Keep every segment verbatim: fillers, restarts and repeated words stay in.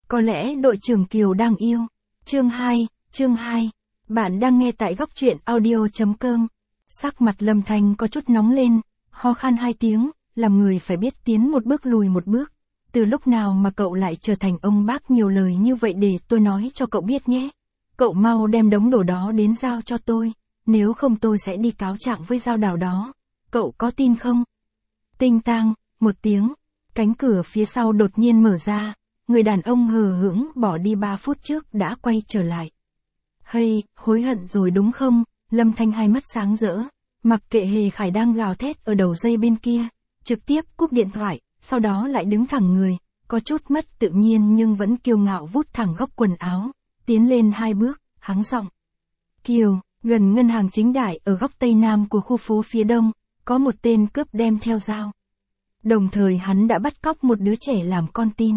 Có lẽ đội trưởng Kiều đang yêu. Chương hai, chương hai. Bạn đang nghe tại góc truyện audio.com. Sắc mặt Lâm Thanh có chút nóng lên, ho khan hai tiếng, làm người phải biết tiến một bước lùi một bước. Từ lúc nào mà cậu lại trở thành ông bác nhiều lời như vậy, để tôi nói cho cậu biết nhé. Cậu mau đem đống đồ đó đến giao cho tôi, nếu không tôi sẽ đi cáo trạng với Giao Đào đó. Cậu có tin không? Tinh tang, một tiếng, cánh cửa phía sau đột nhiên mở ra, người đàn ông hờ hững bỏ đi ba phút trước đã quay trở lại. Hay, hối hận rồi đúng không? Lâm Thanh hai mắt sáng rỡ, mặc kệ Hề Khải đang gào thét ở đầu dây bên kia, trực tiếp cúp điện thoại, sau đó lại đứng thẳng người, có chút mất tự nhiên nhưng vẫn kiêu ngạo vút thẳng góc quần áo, tiến lên hai bước, hắng giọng. Kiều, gần ngân hàng chính đại ở góc tây nam của khu phố phía đông, có một tên cướp đem theo dao. Đồng thời hắn đã bắt cóc một đứa trẻ làm con tin.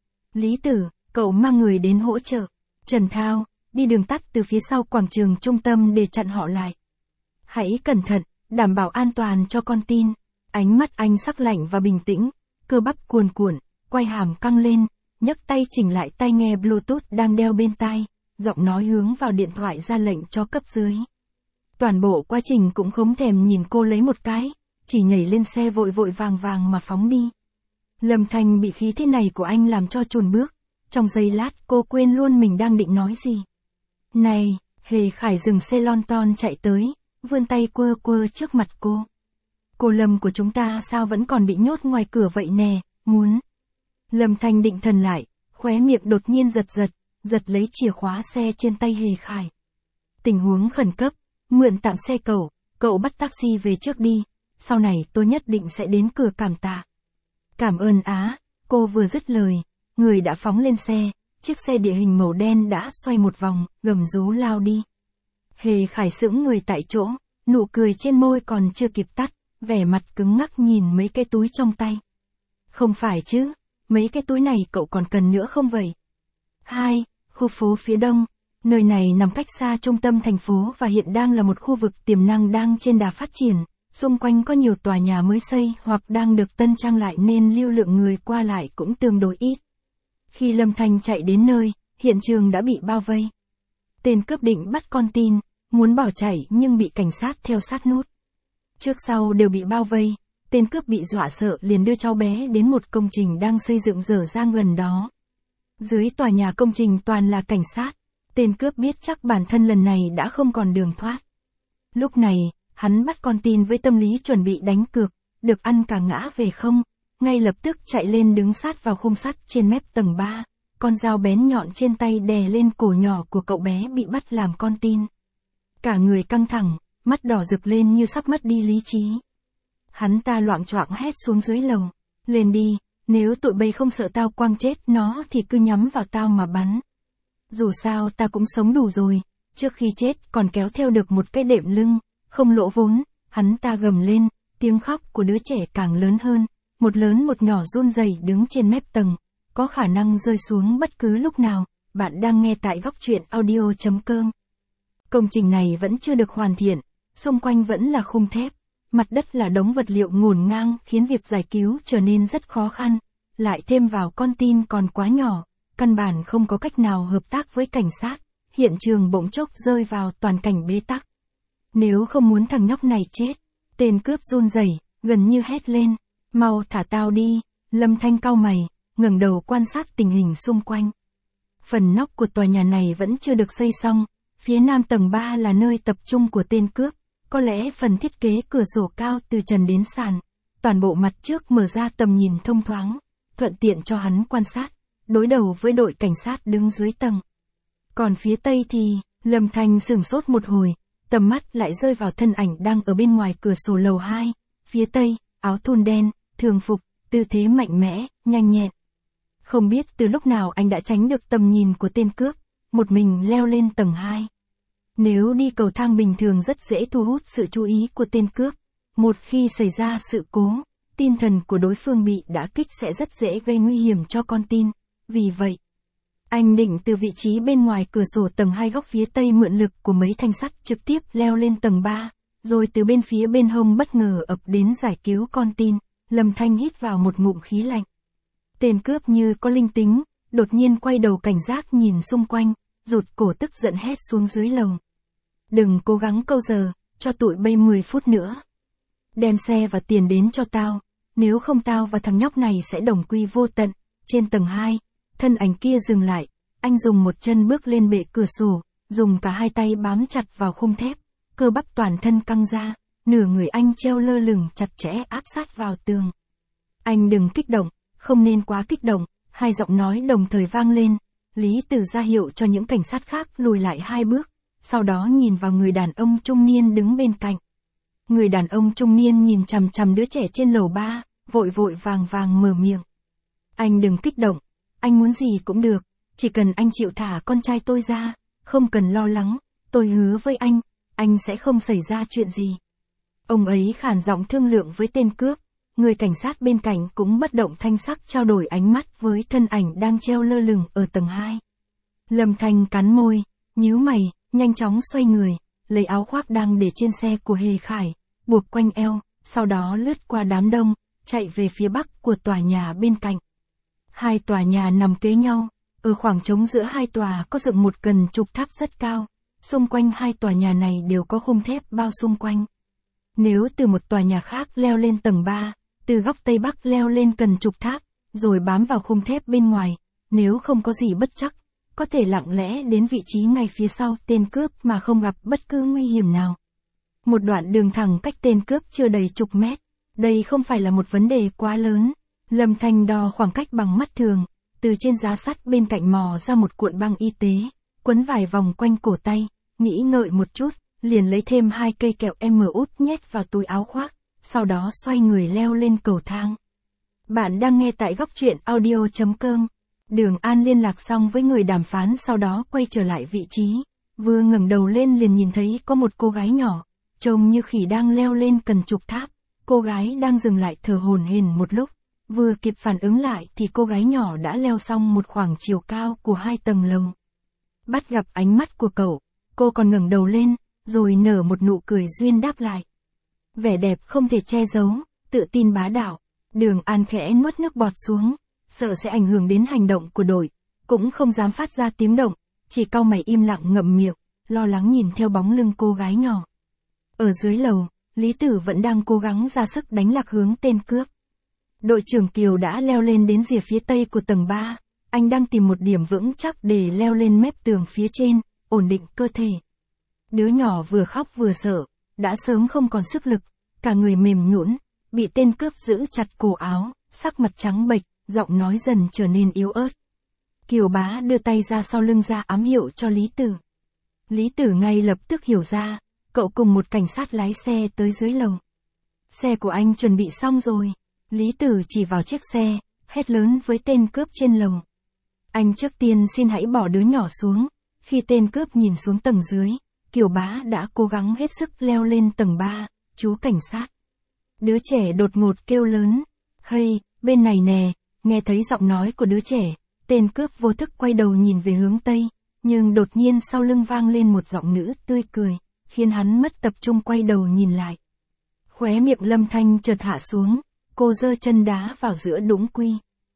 Lý Tử, cậu mang người đến hỗ trợ. Trần Thao, đi đường tắt từ phía sau quảng trường trung tâm để chặn họ lại. Hãy cẩn thận, đảm bảo an toàn cho con tin. Ánh mắt anh sắc lạnh và bình tĩnh, cơ bắp cuồn cuộn, quay hàm căng lên, nhấc tay chỉnh lại tai nghe Bluetooth đang đeo bên tai, giọng nói hướng vào điện thoại ra lệnh cho cấp dưới. Toàn bộ quá trình cũng không thèm nhìn cô lấy một cái, chỉ nhảy lên xe vội vội vàng vàng mà phóng đi. Lâm Thanh bị khí thế này của anh làm cho chùn bước, trong giây lát cô quên luôn mình đang định nói gì. Này, Hề Khải dừng xe lon ton chạy tới, vươn tay quơ quơ trước mặt cô. Cô Lâm của chúng ta sao vẫn còn bị nhốt ngoài cửa vậy nè, muốn. Lâm Thanh định thần lại, khóe miệng đột nhiên giật giật, giật lấy chìa khóa xe trên tay Hề Khải. Tình huống khẩn cấp, mượn tạm xe cậu, cậu bắt taxi về trước đi, sau này tôi nhất định sẽ đến cửa cảm tạ. Cảm ơn á, cô vừa dứt lời, người đã phóng lên xe, chiếc xe địa hình màu đen đã xoay một vòng, gầm rú lao đi. Hề Khải sững người tại chỗ, nụ cười trên môi còn chưa kịp tắt, vẻ mặt cứng ngắc nhìn mấy cái túi trong tay. Không phải chứ, mấy cái túi này cậu còn cần nữa không vậy? Hai, khu phố phía đông, nơi này nằm cách xa trung tâm thành phố và hiện đang là một khu vực tiềm năng đang trên đà phát triển. Xung quanh có nhiều tòa nhà mới xây hoặc đang được tân trang lại nên lưu lượng người qua lại cũng tương đối ít. Khi Lâm Thanh chạy đến nơi, hiện trường đã bị bao vây. Tên cướp định bắt con tin, muốn bỏ chạy nhưng bị cảnh sát theo sát nút. Trước sau đều bị bao vây, tên cướp bị dọa sợ liền đưa cháu bé đến một công trình đang xây dựng dở dang gần đó. Dưới tòa nhà công trình toàn là cảnh sát, tên cướp biết chắc bản thân lần này đã không còn đường thoát. Lúc này, hắn bắt con tin với tâm lý chuẩn bị đánh cược, được ăn cả ngã về không, ngay lập tức chạy lên đứng sát vào khung sắt trên mép tầng ba, con dao bén nhọn trên tay đè lên cổ nhỏ của cậu bé bị bắt làm con tin. Cả người căng thẳng, mắt đỏ rực lên như sắp mất đi lý trí. Hắn ta loạng choạng hét xuống dưới lầu, lên đi, nếu tụi bay không sợ tao quăng chết nó thì cứ nhắm vào tao mà bắn. Dù sao ta cũng sống đủ rồi, trước khi chết còn kéo theo được một cái đệm lưng. Không lỗ vốn, hắn ta gầm lên, tiếng khóc của đứa trẻ càng lớn hơn, một lớn một nhỏ run rẩy đứng trên mép tầng, có khả năng rơi xuống bất cứ lúc nào. Bạn đang nghe tại góc truyện audio.com. Công trình này vẫn chưa được hoàn thiện, xung quanh vẫn là khung thép, mặt đất là đống vật liệu ngổn ngang khiến việc giải cứu trở nên rất khó khăn, lại thêm vào con tin còn quá nhỏ, căn bản không có cách nào hợp tác với cảnh sát, hiện trường bỗng chốc rơi vào toàn cảnh bế tắc. Nếu không muốn thằng nhóc này chết, tên cướp run rẩy, gần như hét lên, mau thả tao đi. Lâm Thanh cau mày, ngẩng đầu quan sát tình hình xung quanh. Phần nóc của tòa nhà này vẫn chưa được xây xong, phía nam tầng ba là nơi tập trung của tên cướp, có lẽ phần thiết kế cửa sổ cao từ trần đến sàn, toàn bộ mặt trước mở ra tầm nhìn thông thoáng, thuận tiện cho hắn quan sát, đối đầu với đội cảnh sát đứng dưới tầng. Còn phía tây thì, Lâm Thanh sửng sốt một hồi. Tầm mắt lại rơi vào thân ảnh đang ở bên ngoài cửa sổ lầu hai, phía tây, áo thun đen, thường phục, tư thế mạnh mẽ, nhanh nhẹn. Không biết từ lúc nào anh đã tránh được tầm nhìn của tên cướp, một mình leo lên tầng hai. Nếu đi cầu thang bình thường rất dễ thu hút sự chú ý của tên cướp, một khi xảy ra sự cố, tinh thần của đối phương bị đả kích sẽ rất dễ gây nguy hiểm cho con tin, vì vậy, anh định từ vị trí bên ngoài cửa sổ tầng hai góc phía tây mượn lực của mấy thanh sắt trực tiếp leo lên tầng ba, rồi từ bên phía bên hông bất ngờ ập đến giải cứu con tin. Lâm Thanh hít vào một ngụm khí lạnh. Tên cướp như có linh tính, đột nhiên quay đầu cảnh giác nhìn xung quanh, rụt cổ tức giận hét xuống dưới lầu. Đừng cố gắng câu giờ, cho tụi bay mười phút nữa. Đem xe và tiền đến cho tao, nếu không tao và thằng nhóc này sẽ đồng quy vô tận. Trên tầng hai, thân ảnh kia dừng lại, anh dùng một chân bước lên bệ cửa sổ, dùng cả hai tay bám chặt vào khung thép, cơ bắp toàn thân căng ra, nửa người anh treo lơ lửng chặt chẽ áp sát vào tường. Anh đừng kích động, không nên quá kích động, hai giọng nói đồng thời vang lên. Lý Tử ra hiệu cho những cảnh sát khác lùi lại hai bước, sau đó nhìn vào người đàn ông trung niên đứng bên cạnh. Người đàn ông trung niên nhìn chằm chằm đứa trẻ trên lầu ba, vội vội vàng vàng mở miệng. Anh đừng kích động, anh muốn gì cũng được, chỉ cần anh chịu thả con trai tôi ra, không cần lo lắng, tôi hứa với anh, anh sẽ không xảy ra chuyện gì. Ông ấy khàn giọng thương lượng với tên cướp, người cảnh sát bên cạnh cũng bất động thanh sắc trao đổi ánh mắt với thân ảnh đang treo lơ lửng ở tầng hai. Lâm Thanh cắn môi, nhíu mày, nhanh chóng xoay người, lấy áo khoác đang để trên xe của Hề Khải, buộc quanh eo, sau đó lướt qua đám đông, chạy về phía bắc của tòa nhà bên cạnh. Hai tòa nhà nằm kế nhau, ở khoảng trống giữa hai tòa có dựng một cần trục tháp rất cao, xung quanh hai tòa nhà này đều có khung thép bao xung quanh. Nếu từ một tòa nhà khác leo lên tầng ba, từ góc tây bắc leo lên cần trục tháp, rồi bám vào khung thép bên ngoài, nếu không có gì bất trắc, có thể lặng lẽ đến vị trí ngay phía sau tên cướp mà không gặp bất cứ nguy hiểm nào. Một đoạn đường thẳng cách tên cướp chưa đầy chục mét, đây không phải là một vấn đề quá lớn. Lâm Thanh đo khoảng cách bằng mắt thường, từ trên giá sắt bên cạnh mò ra một cuộn băng y tế, quấn vài vòng quanh cổ tay, nghĩ ngợi một chút, liền lấy thêm hai cây kẹo em út nhét vào túi áo khoác, sau đó xoay người leo lên cầu thang. Bạn đang nghe tại góc truyện audio chấm com. Đường An liên lạc xong với người đàm phán sau đó quay trở lại vị trí, vừa ngẩng đầu lên liền nhìn thấy có một cô gái nhỏ, trông như khỉ đang leo lên cần trục tháp. Cô gái đang dừng lại thở hổn hển một lúc, vừa kịp phản ứng lại thì cô gái nhỏ đã leo xong một khoảng chiều cao của hai tầng lầu. Bắt gặp ánh mắt của cậu, cô còn ngẩng đầu lên, rồi nở một nụ cười duyên đáp lại. Vẻ đẹp không thể che giấu, tự tin bá đạo. Đường An khẽ nuốt nước bọt xuống, sợ sẽ ảnh hưởng đến hành động của đội, cũng không dám phát ra tiếng động, chỉ cau mày im lặng ngậm miệng, lo lắng nhìn theo bóng lưng cô gái nhỏ. Ở dưới lầu, Lý Tử vẫn đang cố gắng ra sức đánh lạc hướng tên cướp. Đội trưởng Kiều đã leo lên đến rìa phía tây của tầng ba, anh đang tìm một điểm vững chắc để leo lên mép tường phía trên, ổn định cơ thể. Đứa nhỏ vừa khóc vừa sợ, đã sớm không còn sức lực, cả người mềm nhũn, bị tên cướp giữ chặt cổ áo, sắc mặt trắng bệch, giọng nói dần trở nên yếu ớt. Kiều bá đưa tay ra sau lưng ra ám hiệu cho Lý Tử. Lý Tử ngay lập tức hiểu ra, cậu cùng một cảnh sát lái xe tới dưới lầu. Xe của anh chuẩn bị xong rồi. Lý Tử chỉ vào chiếc xe, hét lớn với tên cướp trên lầu. Anh trước tiên xin hãy bỏ đứa nhỏ xuống. Khi tên cướp nhìn xuống tầng dưới, Kiều bá đã cố gắng hết sức leo lên tầng ba, chú cảnh sát. Đứa trẻ đột ngột kêu lớn. Hey, bên này nè, nghe thấy giọng nói của đứa trẻ, tên cướp vô thức quay đầu nhìn về hướng tây, nhưng đột nhiên sau lưng vang lên một giọng nữ tươi cười, khiến hắn mất tập trung quay đầu nhìn lại. Khóe miệng Lâm Thanh chợt hạ xuống, cô giơ chân đá vào giữa đũng quy.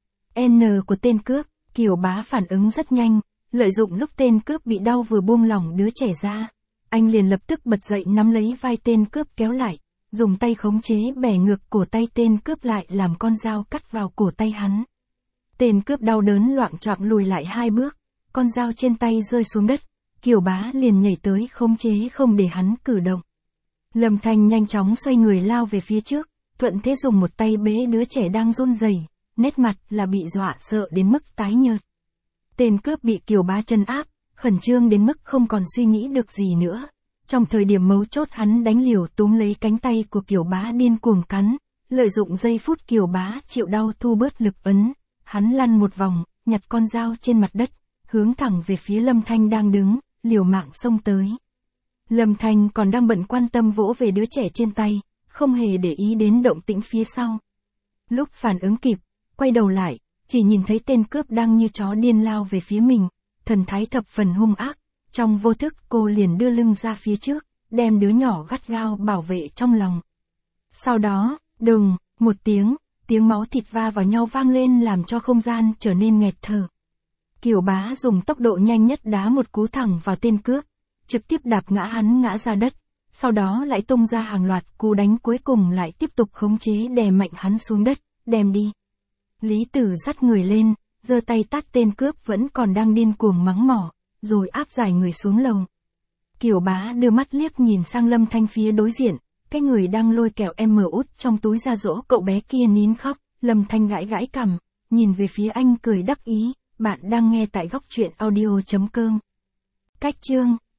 N của tên cướp, Kiều bá phản ứng rất nhanh, lợi dụng lúc tên cướp bị đau vừa buông lỏng đứa trẻ ra. Anh liền lập tức bật dậy nắm lấy vai tên cướp kéo lại, dùng tay khống chế bẻ ngược cổ tay tên cướp lại làm con dao cắt vào cổ tay hắn. Tên cướp đau đớn loạng choạng lùi lại hai bước, con dao trên tay rơi xuống đất, Kiều bá liền nhảy tới khống chế không để hắn cử động. Lâm Thanh nhanh chóng xoay người lao về phía trước, thuận thế dùng một tay bế đứa trẻ đang run rẩy, nét mặt là bị dọa sợ đến mức tái nhợt. Tên cướp bị Kiều bá trấn áp, khẩn trương đến mức không còn suy nghĩ được gì nữa. Trong thời điểm mấu chốt hắn đánh liều túm lấy cánh tay của Kiều bá điên cuồng cắn, lợi dụng giây phút Kiều bá chịu đau thu bớt lực ấn, hắn lăn một vòng, nhặt con dao trên mặt đất, hướng thẳng về phía Lâm Thanh đang đứng, liều mạng xông tới. Lâm Thanh còn đang bận quan tâm vỗ về đứa trẻ trên tay, không hề để ý đến động tĩnh phía sau. Lúc phản ứng kịp, quay đầu lại, chỉ nhìn thấy tên cướp đang như chó điên lao về phía mình, thần thái thập phần hung ác. Trong vô thức cô liền đưa lưng ra phía trước, đem đứa nhỏ gắt gao bảo vệ trong lòng. Sau đó, đùng, một tiếng, tiếng máu thịt va vào nhau vang lên làm cho không gian trở nên nghẹt thở. Kiều Bá dùng tốc độ nhanh nhất đá một cú thẳng vào tên cướp, trực tiếp đạp ngã hắn ngã ra đất, sau đó lại tung ra hàng loạt cú đánh cuối cùng lại tiếp tục khống chế đè mạnh hắn xuống đất, đem đi. Lý Tử dắt người lên, giơ tay tát tên cướp vẫn còn đang điên cuồng mắng mỏ, rồi áp giải người xuống lầu. Kiều Bá đưa mắt liếc nhìn sang Lâm Thanh phía đối diện, cái người đang lôi kẹo em út trong túi ra dỗ cậu bé kia nín khóc. Lâm Thanh gãi gãi cằm, nhìn về phía anh cười đắc ý, bạn đang nghe tại góc truyện audio chấm com. Cách chương